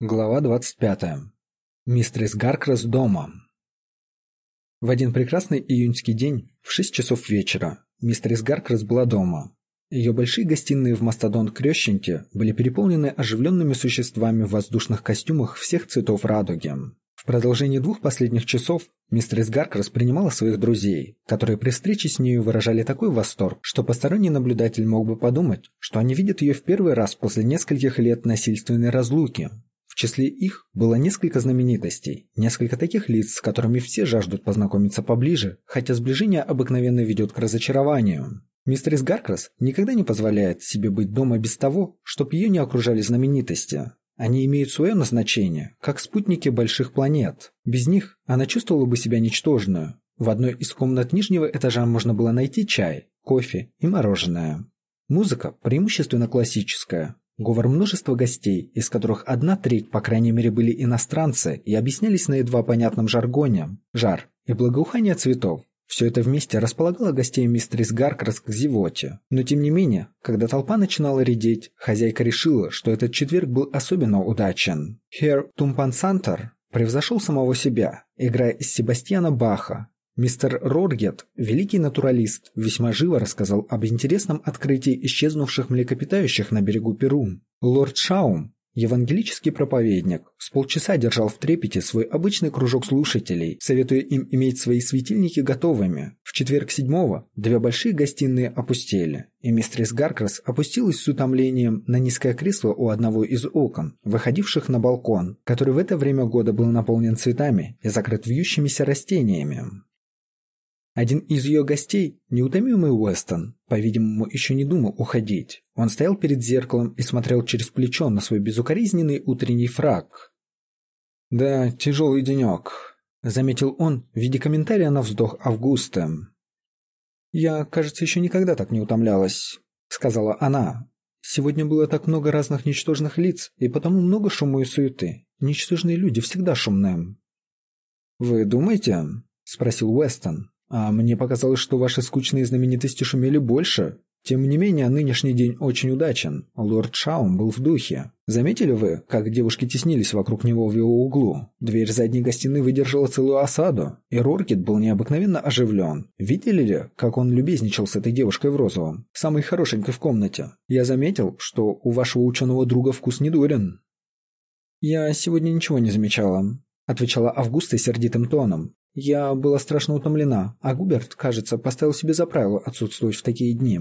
Глава 25. Мистерис Гаркрас дома. В один прекрасный июньский день в 6 часов вечера мистерис Гаркрас была дома. Ее большие гостиные в Мастодонт-Крещенте были переполнены оживленными существами в воздушных костюмах всех цветов радуги. В продолжении 2 последних часов мистерис Гаркрас принимала своих друзей, которые при встрече с нею выражали такой восторг, что посторонний наблюдатель мог бы подумать, что они видят ее в первый раз после нескольких лет насильственной разлуки. В числе их было несколько знаменитостей, несколько таких лиц, с которыми все жаждут познакомиться поближе, хотя сближение обыкновенно ведет к разочарованию. Мистерис Гаркрас никогда не позволяет себе быть дома без того, чтобы ее не окружали знаменитости. Они имеют свое назначение, как спутники больших планет. Без них она чувствовала бы себя ничтожную. В одной из комнат нижнего этажа можно было найти чай, кофе и мороженое. Музыка преимущественно классическая. Говор множества гостей, из которых 1/3, по крайней мере, были иностранцы и объяснялись на едва понятном жаргоне, жар и благоухание цветов. Все это вместе располагало гостей мистерис Гаркрас к зевоте. Но тем не менее, когда толпа начинала редеть, хозяйка решила, что этот четверг был особенно удачен. Херр Тумпансантер превзошел самого себя, играя из Себастьяна Баха. Мистер Роргет, великий натуралист, весьма живо рассказал об интересном открытии исчезнувших млекопитающих на берегу Перу. Лорд Шаум, евангелический проповедник, с полчаса держал в трепете свой обычный кружок слушателей, советуя им иметь свои светильники готовыми. В четверг 7-го 2 большие гостиные опустели, и мистерис Гаркрас опустилась с утомлением на низкое кресло у одного из окон, выходивших на балкон, который в это время года был наполнен цветами и закрыт вьющимися растениями. Один из ее гостей, неутомимый Уэстон, по-видимому, еще не думал уходить. Он стоял перед зеркалом и смотрел через плечо на свой безукоризненный утренний фрак. «Да, тяжелый денек», — заметил он в виде комментария на вздох Августы. «Я, кажется, еще никогда так не утомлялась», — сказала она. «Сегодня было так много разных ничтожных лиц, и потому много шума и суеты. Ничтожные люди всегда шумные». «Вы думаете?» — спросил Уэстон. «А мне показалось, что ваши скучные знаменитости шумели больше. Тем не менее, нынешний день очень удачен. Лорд Шаум был в духе. Заметили вы, как девушки теснились вокруг него в его углу? Дверь задней гостиной выдержала целую осаду, и Роркет был необыкновенно оживлен. Видели ли, как он любезничал с этой девушкой в розовом, самой хорошенькой в комнате? Я заметил, что у вашего ученого друга вкус недурен». «Я сегодня ничего не замечала», — отвечала Августа сердитым тоном. «Я была страшно утомлена, а Губерт, кажется, поставил себе за правило отсутствовать в такие дни».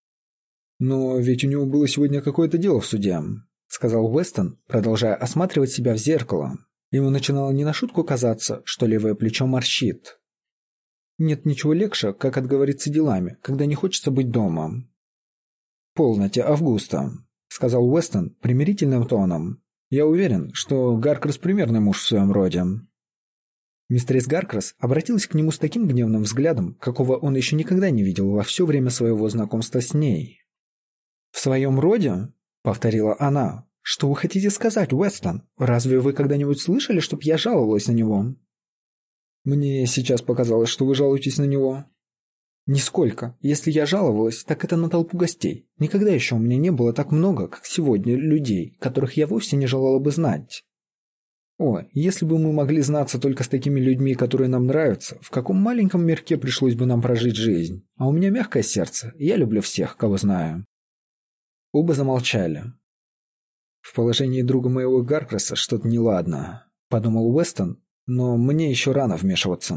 «Но ведь у него было сегодня какое-то дело в суде», — сказал Уэстон, продолжая осматривать себя в зеркало. Ему начинало не на шутку казаться, что левое плечо морщит. «Нет ничего легче, как отговориться делами, когда не хочется быть дома». «Полноте, Августа», — сказал Уэстон примирительным тоном. «Я уверен, что Гаркрас примерный муж в своем роде». Мистерис Гаркрас обратилась к нему с таким гневным взглядом, какого он еще никогда не видел во все время своего знакомства с ней. «В своем роде?» — повторила она. «Что вы хотите сказать, Уэстон? Разве вы когда-нибудь слышали, чтоб я жаловалась на него?» «Мне сейчас показалось, что вы жалуетесь на него». «Нисколько. Если я жаловалась, так это на толпу гостей. Никогда еще у меня не было так много, как сегодня, людей, которых я вовсе не желала бы знать». «О, если бы мы могли знаться только с такими людьми, которые нам нравятся, в каком маленьком мирке пришлось бы нам прожить жизнь. А у меня мягкое сердце, и я люблю всех, кого знаю». Оба замолчали. «В положении друга моего Гаркраса что-то неладно», — подумал Уэстон, «но мне еще рано вмешиваться».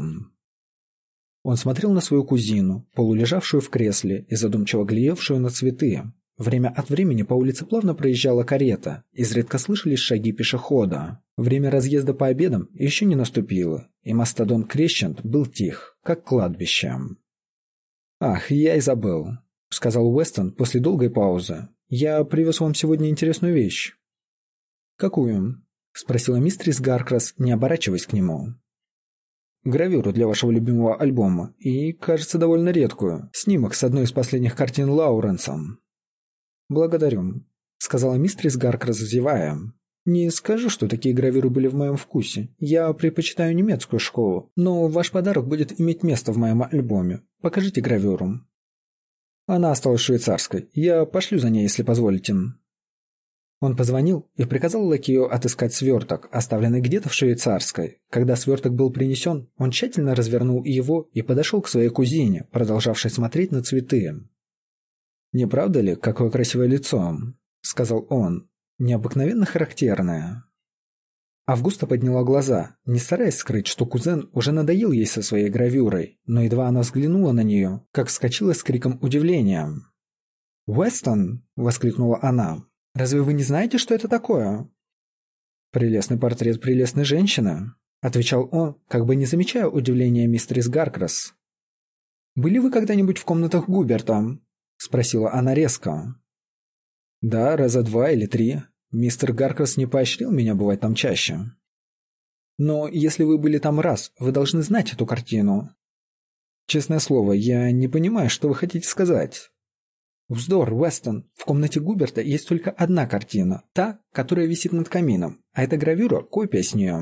Он смотрел на свою кузину, полулежавшую в кресле и задумчиво глядевшую на цветы. Время от времени по улице плавно проезжала карета, изредка слышались шаги пешехода. Время разъезда по обедам еще не наступило, и Мастодонт-Крещент был тих, как кладбище. «Ах, я и забыл», — сказал Уэстон после долгой паузы. «Я привез вам сегодня интересную вещь». «Какую?» — спросила мистерис Гаркрас, не оборачиваясь к нему. «Гравюру для вашего любимого альбома, и, кажется, довольно редкую. Снимок с одной из последних картин Лауренса». «Благодарю», — сказала мистерис Гаркрас, зевая. «Не скажу, что такие гравюры были в моем вкусе. Я предпочитаю немецкую школу, но ваш подарок будет иметь место в моем альбоме. Покажите гравюру». «Она осталась швейцарской. Я пошлю за ней, если позволите». Он позвонил и приказал лакею отыскать сверток, оставленный где-то в швейцарской. Когда сверток был принесен, он тщательно развернул его и подошел к своей кузине, продолжавшей смотреть на цветы. «Не правда ли, какое красивое лицо?» — сказал он. «Необыкновенно характерное». Августа подняла глаза, не стараясь скрыть, что кузен уже надоел ей со своей гравюрой, но едва она взглянула на нее, как вскочила с криком удивления. «Уэстон!» — воскликнула она. «Разве вы не знаете, что это такое?» «Прелестный портрет прелестной женщины», — отвечал он, как бы не замечая удивления мистерис Гаркрас. «Были вы когда-нибудь в комнатах Губерта?» — спросила она резко. «Да, раза 2 или 3. Мистер Гаркрас не поощрил меня бывать там чаще». «Но если вы были там раз, вы должны знать эту картину». «Честное слово, я не понимаю, что вы хотите сказать». «Вздор, Уэстон. В комнате Губерта есть только одна картина, та, которая висит над камином, а эта гравюра – копия с нее».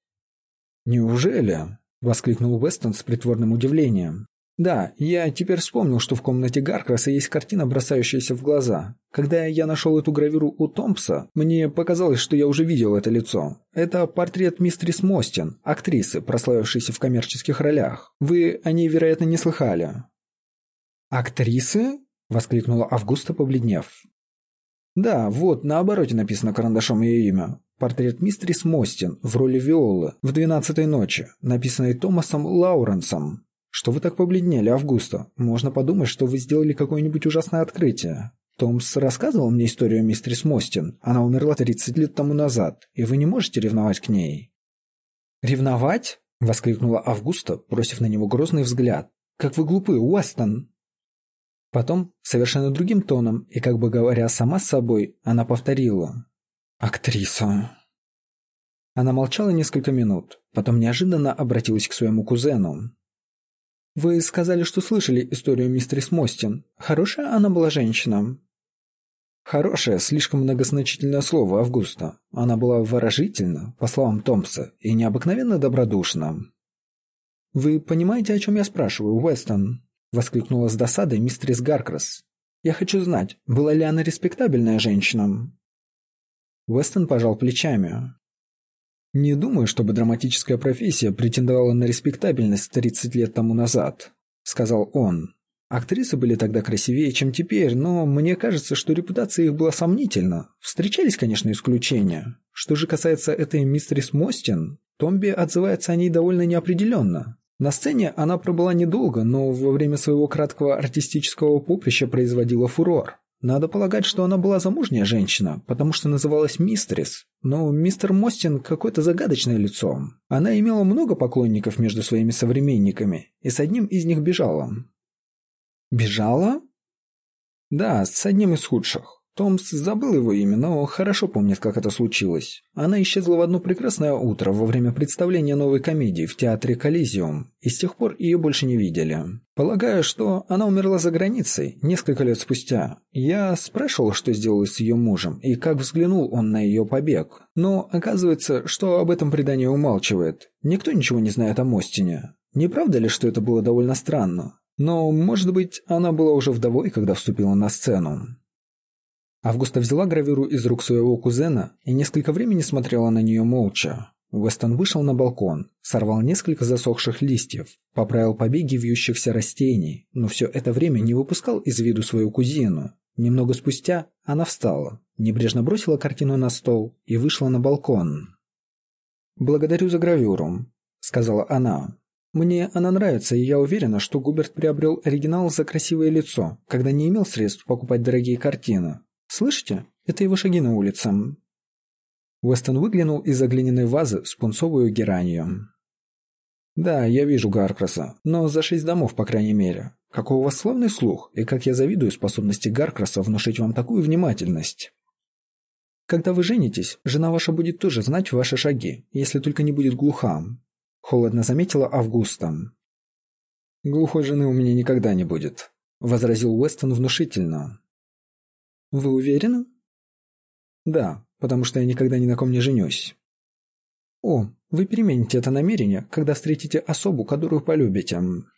«Неужели?» – воскликнул Уэстон с притворным удивлением. «Да, я теперь вспомнил, что в комнате Гаркраса есть картина, бросающаяся в глаза. Когда я нашел эту гравюру у Томпса, мне показалось, что я уже видел это лицо. Это портрет мистерис Мостин, актрисы, прославившейся в коммерческих ролях. Вы о ней, вероятно, не слыхали». «Актрисы?» — воскликнула Августа, побледнев. «Да, вот, на обороте написано карандашом ее имя. Портрет мистерис Мостин в роли Виолы в «12-й ночи», написанный Томасом Лауренсом. Что вы так побледнели, Августа? Можно подумать, что вы сделали какое-нибудь ужасное открытие. Томс рассказывал мне историю мистерис Мостин. Она умерла 30 лет тому назад, и вы не можете ревновать к ней». «Ревновать?» — воскликнула Августа, бросив на него грозный взгляд. «Как вы глупы, Уэстон!» Потом, совершенно другим тоном и как бы говоря сама с собой, она повторила: «Актриса». Она молчала несколько минут, потом неожиданно обратилась к своему кузену. «Вы сказали, что слышали историю мистерис Мостин. Хорошая она была женщина?» «Хорошая» — слишком многозначительное слово, Августа. Она была выразительна, по словам Томпса, и необыкновенно добродушна. «Вы понимаете, о чем я спрашиваю, Уэстон?» — воскликнула с досадой мистерис Гаркрас. «Я хочу знать, была ли она респектабельная женщина?» Уэстон пожал плечами. «Не думаю, чтобы драматическая профессия претендовала на респектабельность 30 лет тому назад», — сказал он. «Актрисы были тогда красивее, чем теперь, но мне кажется, что репутация их была сомнительна. Встречались, конечно, исключения. Что же касается этой мистерис Мостин, Томби отзывается о ней довольно неопределенно. На сцене она пробыла недолго, но во время своего краткого артистического поприща производила фурор. Надо полагать, что она была замужняя женщина, потому что называлась мистерис. Но мистер Мостин какое-то загадочное лицо. Она имела много поклонников между своими современниками, и с одним из них бежала». «Бежала?» «Да, с одним из худших. Томс забыл его имя, но хорошо помнит, как это случилось. Она исчезла в одно прекрасное утро во время представления новой комедии в театре Колизиум, и с тех пор ее больше не видели. Полагаю, что она умерла за границей несколько лет спустя. Я спрашивал, что сделалось с ее мужем, и как взглянул он на ее побег. Но оказывается, что об этом предание умалчивает. Никто ничего не знает о Мостине. Не правда ли, что это было довольно странно? Но, может быть, она была уже вдовой, когда вступила на сцену». Августа взяла гравюру из рук своего кузена и несколько времени смотрела на нее молча. Уэстон вышел на балкон, сорвал несколько засохших листьев, поправил побеги вьющихся растений, но все это время не выпускал из виду свою кузину. Немного спустя она встала, небрежно бросила картину на стол и вышла на балкон. «Благодарю за гравюру», — сказала она. «Мне она нравится, и я уверена, что Губерт приобрел оригинал за красивое лицо, когда не имел средств покупать дорогие картины. Слышите? Это его шаги на улице». Уэстон выглянул из-за глиняной вазы с пунцовую геранью. «Да, я вижу Гаркраса, но за 6 домов, по крайней мере. Какой у вас славный слух, и как я завидую способности Гаркраса внушить вам такую внимательность. Когда вы женитесь, жена ваша будет тоже знать ваши шаги, если только не будет глуха», — холодно заметила Августа. «Глухой жены у меня никогда не будет», — возразил Уэстон внушительно. «Вы уверены?» «Да, потому что я никогда ни на ком не женюсь». «О, вы перемените это намерение, когда встретите особу, которую полюбите».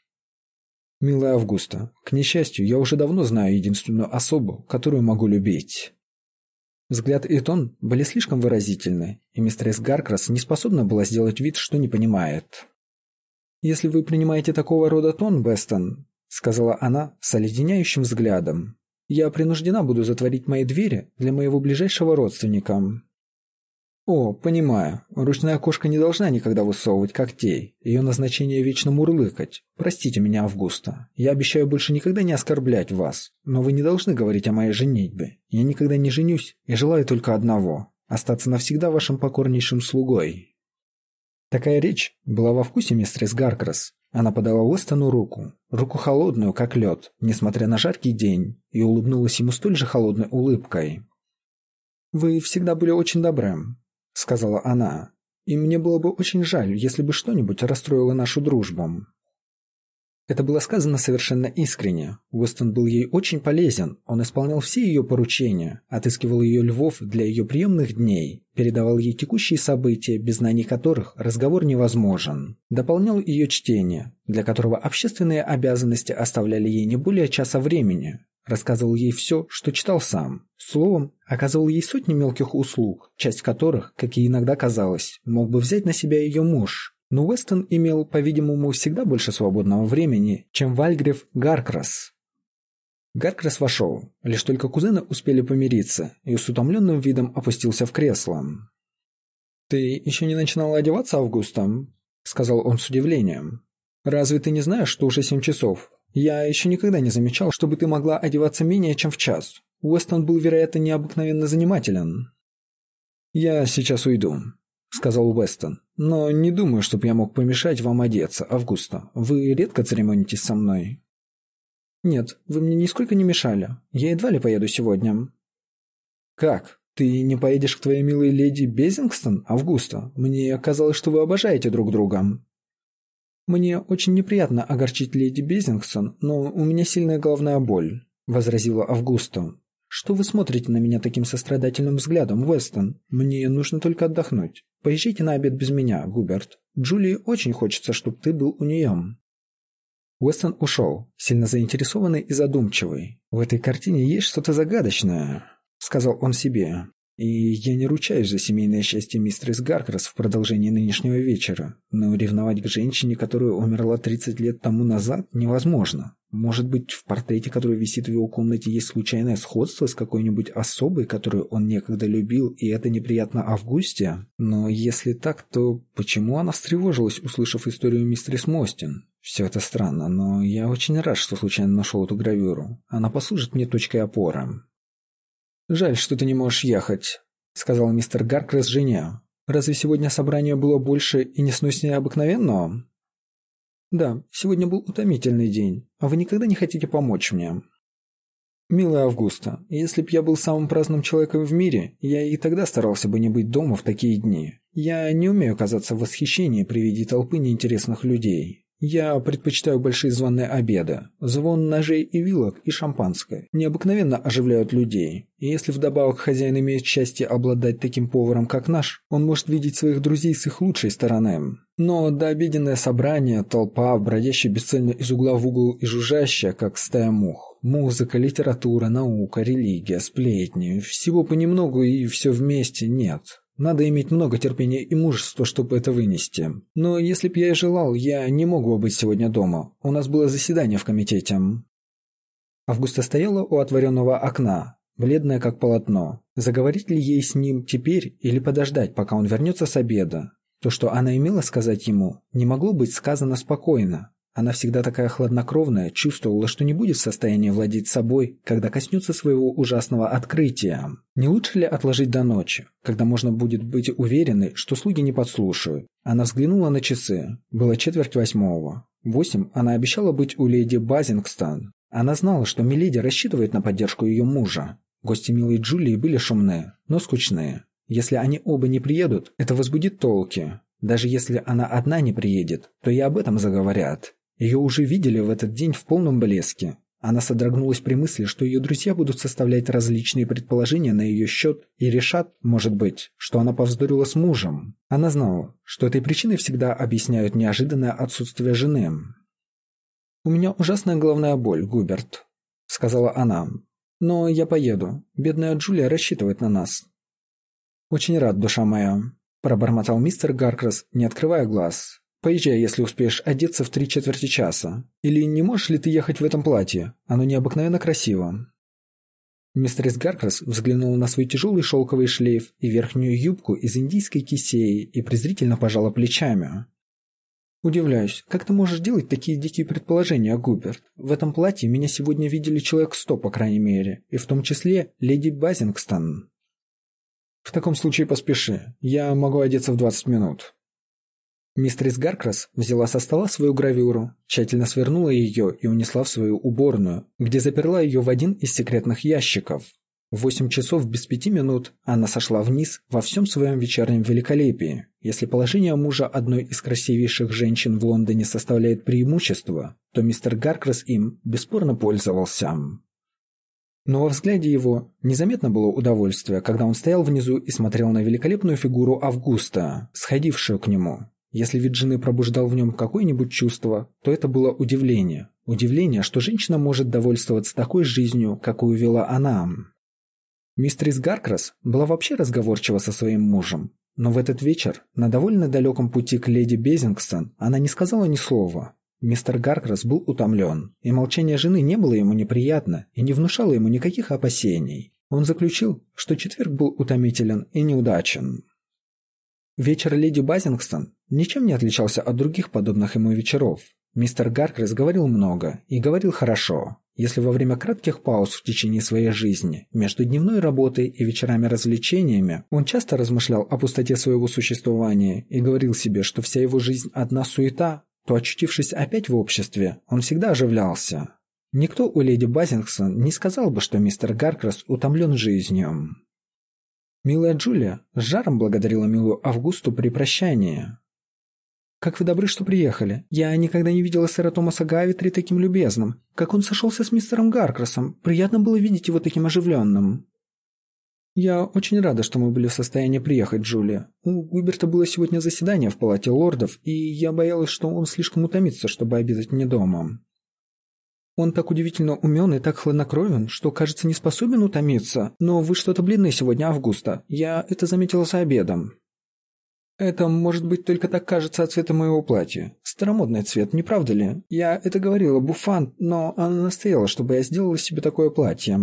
«Милая Августа, к несчастью, я уже давно знаю единственную особу, которую могу любить». Взгляд и тон были слишком выразительны, и мистерис Гаркрас не способна была сделать вид, что не понимает. «Если вы принимаете такого рода тон, Вестон», — сказала она с оледеняющим взглядом, — «я принуждена буду затворить мои двери для моего ближайшего родственника». «О, понимаю. Ручная кошка не должна никогда высовывать когтей. Ее назначение вечно мурлыкать. Простите меня, Августа. Я обещаю больше никогда не оскорблять вас. Но вы не должны говорить о моей женитьбе. Я никогда не женюсь и желаю только одного – остаться навсегда вашим покорнейшим слугой». Такая речь была во вкусе мистерис Гаркрас. Она подала Уэстону руку холодную, как лед, несмотря на жаркий день, и улыбнулась ему столь же холодной улыбкой. «Вы всегда были очень добры», — сказала она, — «и мне было бы очень жаль, если бы что-нибудь расстроило нашу дружбу». Это было сказано совершенно искренне. Уэстон был ей очень полезен, он исполнял все ее поручения, отыскивал ее львов для ее приемных дней, передавал ей текущие события, без знаний которых разговор невозможен, дополнял ее чтение, для которого общественные обязанности оставляли ей не более часа времени, рассказывал ей все, что читал сам, словом, оказывал ей сотни мелких услуг, часть которых, как ей иногда казалось, мог бы взять на себя ее муж. Но Уэстон имел, по-видимому, всегда больше свободного времени, чем Вальгрив Гаркрас. Гаркрас вошел, лишь только кузены успели помириться, и с утомленным видом опустился в кресло. «Ты еще не начинала одеваться, Августа?» — сказал он с удивлением. «Разве ты не знаешь, что уже 7 часов? Я еще никогда не замечал, чтобы ты могла одеваться менее чем в час. Уэстон был, вероятно, необыкновенно занимателен». «Я сейчас уйду», — сказал Уэстон. «Но не думаю, чтобы я мог помешать вам одеться, Августа. Вы редко церемонитесь со мной?» «Нет, вы мне нисколько не мешали. Я едва ли поеду сегодня». «Как? Ты не поедешь к твоей милой леди Безингстон, Августа? Мне казалось, что вы обожаете друг друга». «Мне очень неприятно огорчить леди Безингстон, но у меня сильная головная боль», — возразила Августа. «Что вы смотрите на меня таким сострадательным взглядом, Уэстон? Мне нужно только отдохнуть. Поезжайте на обед без меня, Губерт. Джулии очень хочется, чтобы ты был у нее». Уэстон ушел, сильно заинтересованный и задумчивый. «В этой картине есть что-то загадочное», — сказал он себе. «И я не ручаюсь за семейное счастье мистерис Гаркрас в продолжении нынешнего вечера, но ревновать к женщине, которая умерла 30 лет тому назад, невозможно. Может быть, в портрете, который висит в его комнате, есть случайное сходство с какой-нибудь особой, которую он некогда любил, и это неприятно Августе? Но если так, то почему она встревожилась, услышав историю мистерис Мостин? Все это странно, но я очень рад, что случайно нашел эту гравюру. Она послужит мне точкой опоры». «Жаль, что ты не можешь ехать», — сказал мистер Гаркрас жене. «Разве сегодня собрание было больше и несноснее обыкновенного?» «Да, сегодня был утомительный день, а вы никогда не хотите помочь мне». «Милая Августа, если б я был самым праздным человеком в мире, я и тогда старался бы не быть дома в такие дни. Я не умею казаться в восхищении при виде толпы неинтересных людей. Я предпочитаю большие званые обеды. Звон ножей и вилок и шампанское необыкновенно оживляют людей. И если вдобавок хозяин имеет счастье обладать таким поваром, как наш, он может видеть своих друзей с их лучшей стороны. Но дообеденное собрание, толпа, бродящая бесцельно из угла в угол и жужжащая, как стая мух. Музыка, литература, наука, религия, сплетни. Всего понемногу и все вместе нет. Надо иметь много терпения и мужества, чтобы это вынести. Но если б я и желал, я не мог бы быть сегодня дома. У нас было заседание в комитете». Августа стояла у отворенного окна, бледная как полотно. Заговорить ли ей с ним теперь или подождать, пока он вернется с обеда? То, что она имела сказать ему, не могло быть сказано спокойно. Она всегда такая хладнокровная, чувствовала, что не будет в состоянии владеть собой, когда коснется своего ужасного открытия. Не лучше ли отложить до ночи, когда можно будет быть уверенной, что слуги не подслушивают? Она взглянула на часы. Было 7:45. В 8 она обещала быть у леди Базингстон. Она знала, что миледи рассчитывает на поддержку ее мужа. Гости милой Джулии были шумные, но скучные. Если они оба не приедут, это возбудит толки. Даже если она одна не приедет, то и об этом заговорят. Ее уже видели в этот день в полном блеске. Она содрогнулась при мысли, что ее друзья будут составлять различные предположения на ее счет и решат, может быть, что она повздорила с мужем. Она знала, что этой причиной всегда объясняют неожиданное отсутствие жены. «У меня ужасная головная боль, Губерт», — сказала она. Но я поеду. Бедная Джулия рассчитывает на нас». «Очень рад, душа моя», – пробормотал мистер Гаркрас, не открывая глаз. «Поезжай, если успеешь одеться в 3/4 часа. Или не можешь ли ты ехать в этом платье? Оно необыкновенно красиво». Мистерис Гаркрас взглянула на свой тяжелый шелковый шлейф и верхнюю юбку из индийской кисеи и презрительно пожала плечами. «Удивляюсь, как ты можешь делать такие дикие предположения, Губерт? В этом платье меня сегодня видели человек 100, по крайней мере, и в том числе леди Базингстон». «В таком случае поспеши. Я могу одеться в 20 минут». Мистерис Гаркрас взяла со стола свою гравюру, тщательно свернула ее и унесла в свою уборную, где заперла ее в один из секретных ящиков. В 8 часов без 5 минут она сошла вниз во всем своем вечернем великолепии. Если положение мужа одной из красивейших женщин в Лондоне составляет преимущество, то мистер Гаркрас им бесспорно пользовался. Но во взгляде его незаметно было удовольствие, когда он стоял внизу и смотрел на великолепную фигуру Августа, сходившую к нему. Если вид жены пробуждал в нем какое-нибудь чувство, то это было удивление. Удивление, что женщина может довольствоваться такой жизнью, какую вела она. Мистерис Гаркрас была вообще разговорчива со своим мужем, но в этот вечер, на довольно далеком пути к леди Базингстон, она не сказала ни слова. Мистер Гаркрас был утомлен, и молчание жены не было ему неприятно и не внушало ему никаких опасений. Он заключил, что четверг был утомителен и неудачен. Вечер леди Базингстон ничем не отличался от других подобных ему вечеров. Мистер Гаркрас говорил много и говорил хорошо. Если во время кратких пауз в течение своей жизни, между дневной работой и вечерами-развлечениями, он часто размышлял о пустоте своего существования и говорил себе, что вся его жизнь одна суета, то, очутившись опять в обществе, он всегда оживлялся. Никто у леди Базингстон не сказал бы, что мистер Гаркрас утомлен жизнью. Милая Джулия с жаром благодарила милую Августу при прощании. «Как вы добры, что приехали. Я никогда не видела сэра Томаса Гавитри таким любезным. Как он сошелся с мистером Гаркрасом. Приятно было видеть его таким оживленным». «Я очень рада, что мы были в состоянии приехать, Джулия. У Губерта было сегодня заседание в палате лордов, и я боялась, что он слишком утомится, чтобы обедать мне дома. Он так удивительно умен и так хладнокровен, что, кажется, не способен утомиться. Но вы что-то бледны сегодня, Августа. Я это заметила за обедом». «Это, может быть, только так кажется от цвета моего платья. Старомодный цвет, не правда ли? Я это говорила Буффан, но она настояла, чтобы я сделала себе такое платье».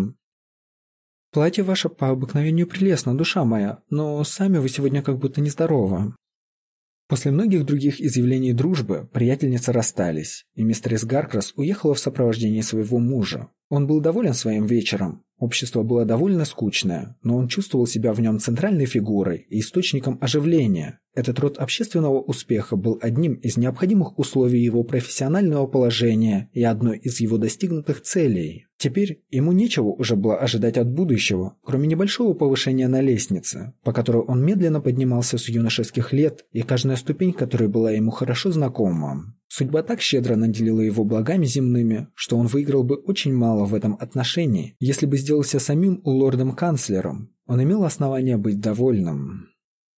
«Платье ваше по обыкновению прелестно, душа моя, но сами вы сегодня как будто нездоровы». После многих других изъявлений дружбы приятельницы расстались, и мистерис Гаркрас уехала в сопровождении своего мужа. Он был доволен своим вечером. Общество было довольно скучное, но он чувствовал себя в нем центральной фигурой и источником оживления. Этот род общественного успеха был одним из необходимых условий его профессионального положения и одной из его достигнутых целей. Теперь ему нечего уже было ожидать от будущего, кроме небольшого повышения на лестнице, по которой он медленно поднимался с юношеских лет, и каждая ступень которой была ему хорошо знакома. Судьба так щедро наделила его благами земными, что он выиграл бы очень мало в этом отношении, если бы сделался самим лордом-канцлером. Он имел основания быть довольным.